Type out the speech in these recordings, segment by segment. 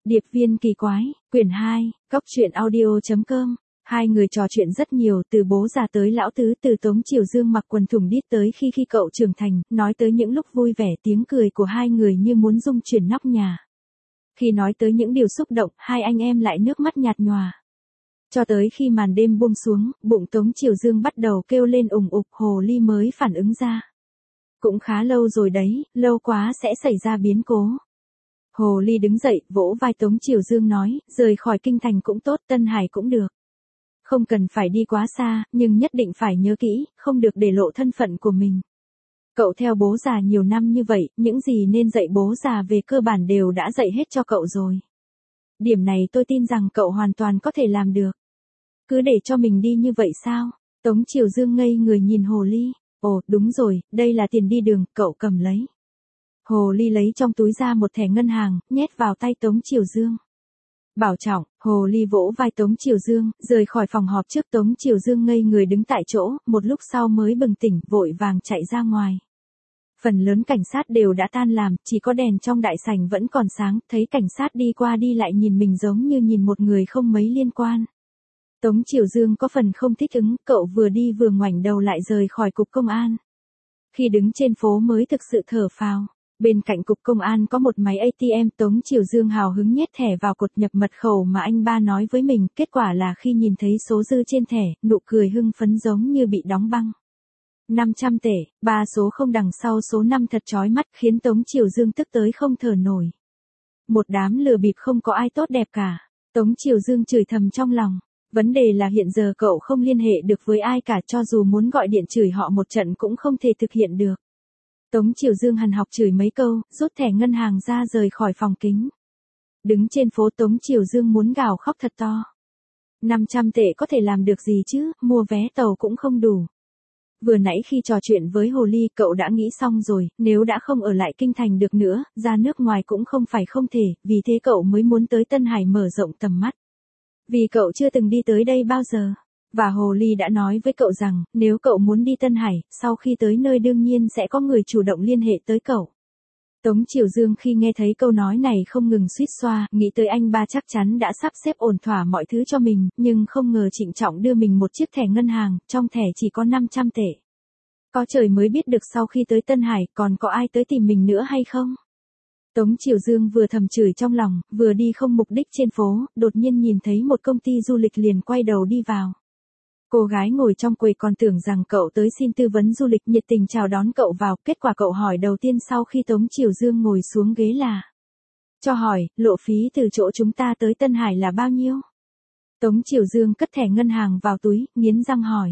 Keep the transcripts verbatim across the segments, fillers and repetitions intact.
Điệp viên kỳ quái, quyển hai, cóc truyện audio chấm com. Hai người trò chuyện rất nhiều, từ bố già tới lão tứ, từ Tống Triều Dương mặc quần thùng đít tới khi khi cậu trưởng thành, nói tới những lúc vui vẻ, tiếng cười của hai người như muốn rung chuyển nóc nhà. Khi nói tới những điều xúc động, hai anh em lại nước mắt nhạt nhòa. Cho tới khi màn đêm buông xuống, bụng Tống Triều Dương bắt đầu kêu lên ùng ục, hồ ly mới phản ứng ra. Cũng khá lâu rồi đấy, lâu quá sẽ xảy ra biến cố. Hồ ly đứng dậy, vỗ vai Tống Triều Dương nói, rời khỏi kinh thành cũng tốt, Tân Hải cũng được. Không cần phải đi quá xa, nhưng nhất định phải nhớ kỹ, không được để lộ thân phận của mình. Cậu theo bố già nhiều năm như vậy, những gì nên dạy bố già về cơ bản đều đã dạy hết cho cậu rồi. Điểm này tôi tin rằng cậu hoàn toàn có thể làm được. Cứ để cho mình đi như vậy sao? Tống Triều Dương ngây người nhìn hồ ly. Ồ, đúng rồi, đây là tiền đi đường, cậu cầm lấy. Hồ ly lấy trong túi ra một thẻ ngân hàng, nhét vào tay Tống Triều Dương. Bảo trọng, hồ ly vỗ vai Tống Triều Dương, rời khỏi phòng họp trước. Tống Triều Dương ngây người đứng tại chỗ, một lúc sau mới bừng tỉnh, vội vàng chạy ra ngoài. Phần lớn cảnh sát đều đã tan làm, chỉ có đèn trong đại sảnh vẫn còn sáng, thấy cảnh sát đi qua đi lại nhìn mình giống như nhìn một người không mấy liên quan. Tống Triều Dương có phần không thích ứng, cậu vừa đi vừa ngoảnh đầu lại rời khỏi cục công an. Khi đứng trên phố mới thực sự thở phào. Bên cạnh cục công an có một máy a tê em, Tống Triều Dương hào hứng nhét thẻ vào cột nhập mật khẩu mà anh ba nói với mình, kết quả là khi nhìn thấy số dư trên thẻ, nụ cười hưng phấn giống như bị đóng băng. năm trăm tệ, ba số không đằng sau số năm thật chói mắt khiến Tống Triều Dương tức tới không thở nổi. Một đám lừa bịp không có ai tốt đẹp cả. Tống Triều Dương chửi thầm trong lòng. Vấn đề là hiện giờ cậu không liên hệ được với ai cả, cho dù muốn gọi điện chửi họ một trận cũng không thể thực hiện được. Tống Triều Dương hằn học chửi mấy câu, rút thẻ ngân hàng ra rời khỏi phòng kính. Đứng trên phố Tống Triều Dương muốn gào khóc thật to. năm trăm tệ có thể làm được gì chứ, mua vé tàu cũng không đủ. Vừa nãy khi trò chuyện với hồ ly cậu đã nghĩ xong rồi, nếu đã không ở lại kinh thành được nữa, ra nước ngoài cũng không phải không thể, vì thế cậu mới muốn tới Tân Hải mở rộng tầm mắt. Vì cậu chưa từng đi tới đây bao giờ. Và hồ ly đã nói với cậu rằng, nếu cậu muốn đi Tân Hải, sau khi tới nơi đương nhiên sẽ có người chủ động liên hệ tới cậu. Tống Triều Dương khi nghe thấy câu nói này không ngừng suýt xoa, nghĩ tới anh ba chắc chắn đã sắp xếp ổn thỏa mọi thứ cho mình, nhưng không ngờ trịnh trọng đưa mình một chiếc thẻ ngân hàng, trong thẻ chỉ có năm trăm tệ. Có trời mới biết được sau khi tới Tân Hải còn có ai tới tìm mình nữa hay không? Tống Triều Dương vừa thầm chửi trong lòng, vừa đi không mục đích trên phố, đột nhiên nhìn thấy một công ty du lịch liền quay đầu đi vào. Cô gái ngồi trong quầy còn tưởng rằng cậu tới xin tư vấn du lịch, nhiệt tình chào đón cậu vào, kết quả cậu hỏi đầu tiên sau khi Tống Triều Dương ngồi xuống ghế là: cho hỏi, lộ phí từ chỗ chúng ta tới Tân Hải là bao nhiêu? Tống Triều Dương cất thẻ ngân hàng vào túi, nghiến răng hỏi.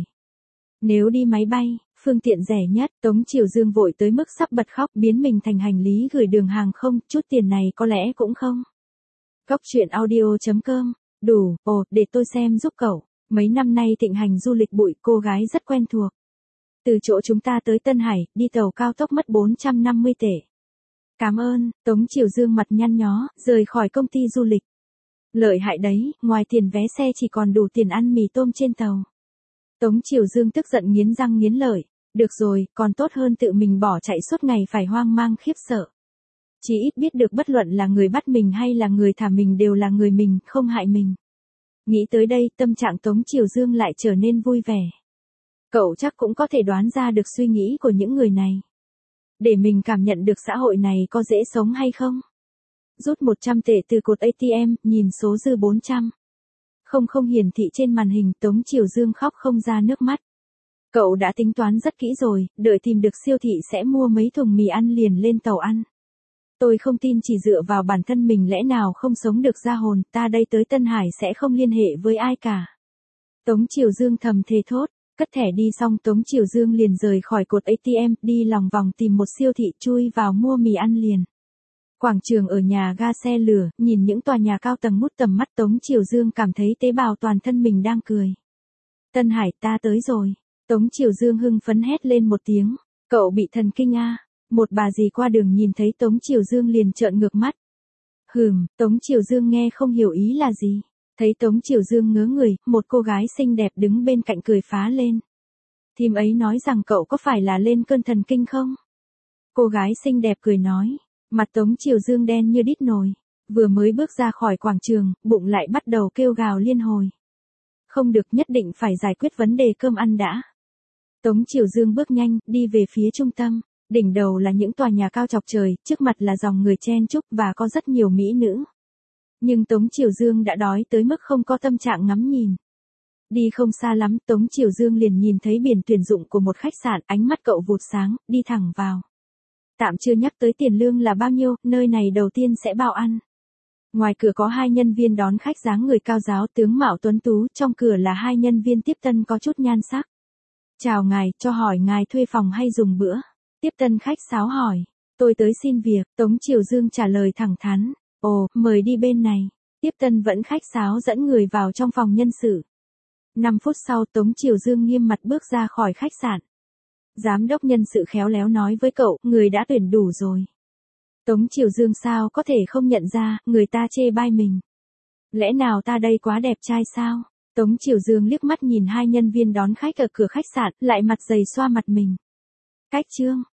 Nếu đi máy bay, phương tiện rẻ nhất. Tống Triều Dương vội tới mức sắp bật khóc, biến mình thành hành lý gửi đường hàng không, chút tiền này có lẽ cũng không. Cóc truyện audio chấm com, đủ, ồ, để tôi xem giúp cậu. Mấy năm nay thịnh hành du lịch bụi, cô gái rất quen thuộc. Từ chỗ chúng ta tới Tân Hải, đi tàu cao tốc mất bốn trăm năm mươi tệ. Cảm ơn. Tống Triều Dương mặt nhăn nhó, rời khỏi công ty du lịch. Lợi hại đấy, ngoài tiền vé xe chỉ còn đủ tiền ăn mì tôm trên tàu. Tống Triều Dương tức giận nghiến răng nghiến lợi. Được rồi, còn tốt hơn tự mình bỏ chạy suốt ngày phải hoang mang khiếp sợ. Chỉ ít biết được bất luận là người bắt mình hay là người thả mình đều là người mình, không hại mình. Nghĩ tới đây, tâm trạng Tống Triều Dương lại trở nên vui vẻ. Cậu chắc cũng có thể đoán ra được suy nghĩ của những người này. Để mình cảm nhận được xã hội này có dễ sống hay không? Rút một trăm tệ từ cột a tê em, nhìn số dư bốn trăm. Không không hiển thị trên màn hình, Tống Triều Dương khóc không ra nước mắt. Cậu đã tính toán rất kỹ rồi, đợi tìm được siêu thị sẽ mua mấy thùng mì ăn liền lên tàu ăn. Tôi không tin chỉ dựa vào bản thân mình lẽ nào không sống được ra hồn, ta đây tới Tân Hải sẽ không liên hệ với ai cả. Tống Triều Dương thầm thề thốt, cất thẻ đi xong Tống Triều Dương liền rời khỏi cột a tê em, đi lòng vòng tìm một siêu thị chui vào mua mì ăn liền. Quảng trường ở nhà ga xe lửa, nhìn những tòa nhà cao tầng ngút tầm mắt Tống Triều Dương cảm thấy tế bào toàn thân mình đang cười. Tân Hải, ta tới rồi. Tống Triều Dương hưng phấn hét lên một tiếng, cậu bị thần kinh à? Một bà dì qua đường nhìn thấy Tống Triều Dương liền trợn ngược mắt. Hừm, Tống Triều Dương nghe không hiểu ý là gì. Thấy Tống Triều Dương ngớ người, một cô gái xinh đẹp đứng bên cạnh cười phá lên. Thím ấy nói rằng cậu có phải là lên cơn thần kinh không? Cô gái xinh đẹp cười nói, mặt Tống Triều Dương đen như đít nồi. Vừa mới bước ra khỏi quảng trường, bụng lại bắt đầu kêu gào liên hồi. Không được, nhất định phải giải quyết vấn đề cơm ăn đã. Tống Triều Dương bước nhanh, đi về phía trung tâm. Đỉnh đầu là những tòa nhà cao chọc trời, trước mặt là dòng người chen chúc và có rất nhiều mỹ nữ. Nhưng Tống Triều Dương đã đói tới mức không có tâm trạng ngắm nhìn. Đi không xa lắm, Tống Triều Dương liền nhìn thấy biển tuyển dụng của một khách sạn, ánh mắt cậu vụt sáng, đi thẳng vào. Tạm chưa nhắc tới tiền lương là bao nhiêu, nơi này đầu tiên sẽ bao ăn. Ngoài cửa có hai nhân viên đón khách dáng người cao giáo, tướng mạo tuấn tú, trong cửa là hai nhân viên tiếp tân có chút nhan sắc. Chào ngài, cho hỏi ngài thuê phòng hay dùng bữa? Tiếp tân khách sáo hỏi. Tôi tới xin việc, Tống Triều Dương trả lời thẳng thắn. Ồ, mời đi bên này. Tiếp tân vẫn khách sáo dẫn người vào trong phòng nhân sự. năm phút sau Tống Triều Dương nghiêm mặt bước ra khỏi khách sạn. Giám đốc nhân sự khéo léo nói với cậu, người đã tuyển đủ rồi. Tống Triều Dương sao có thể không nhận ra, người ta chê bai mình. Lẽ nào ta đây quá đẹp trai sao? Tống Triều Dương liếc mắt nhìn hai nhân viên đón khách ở cửa khách sạn, lại mặt dày xoa mặt mình. Cách chương.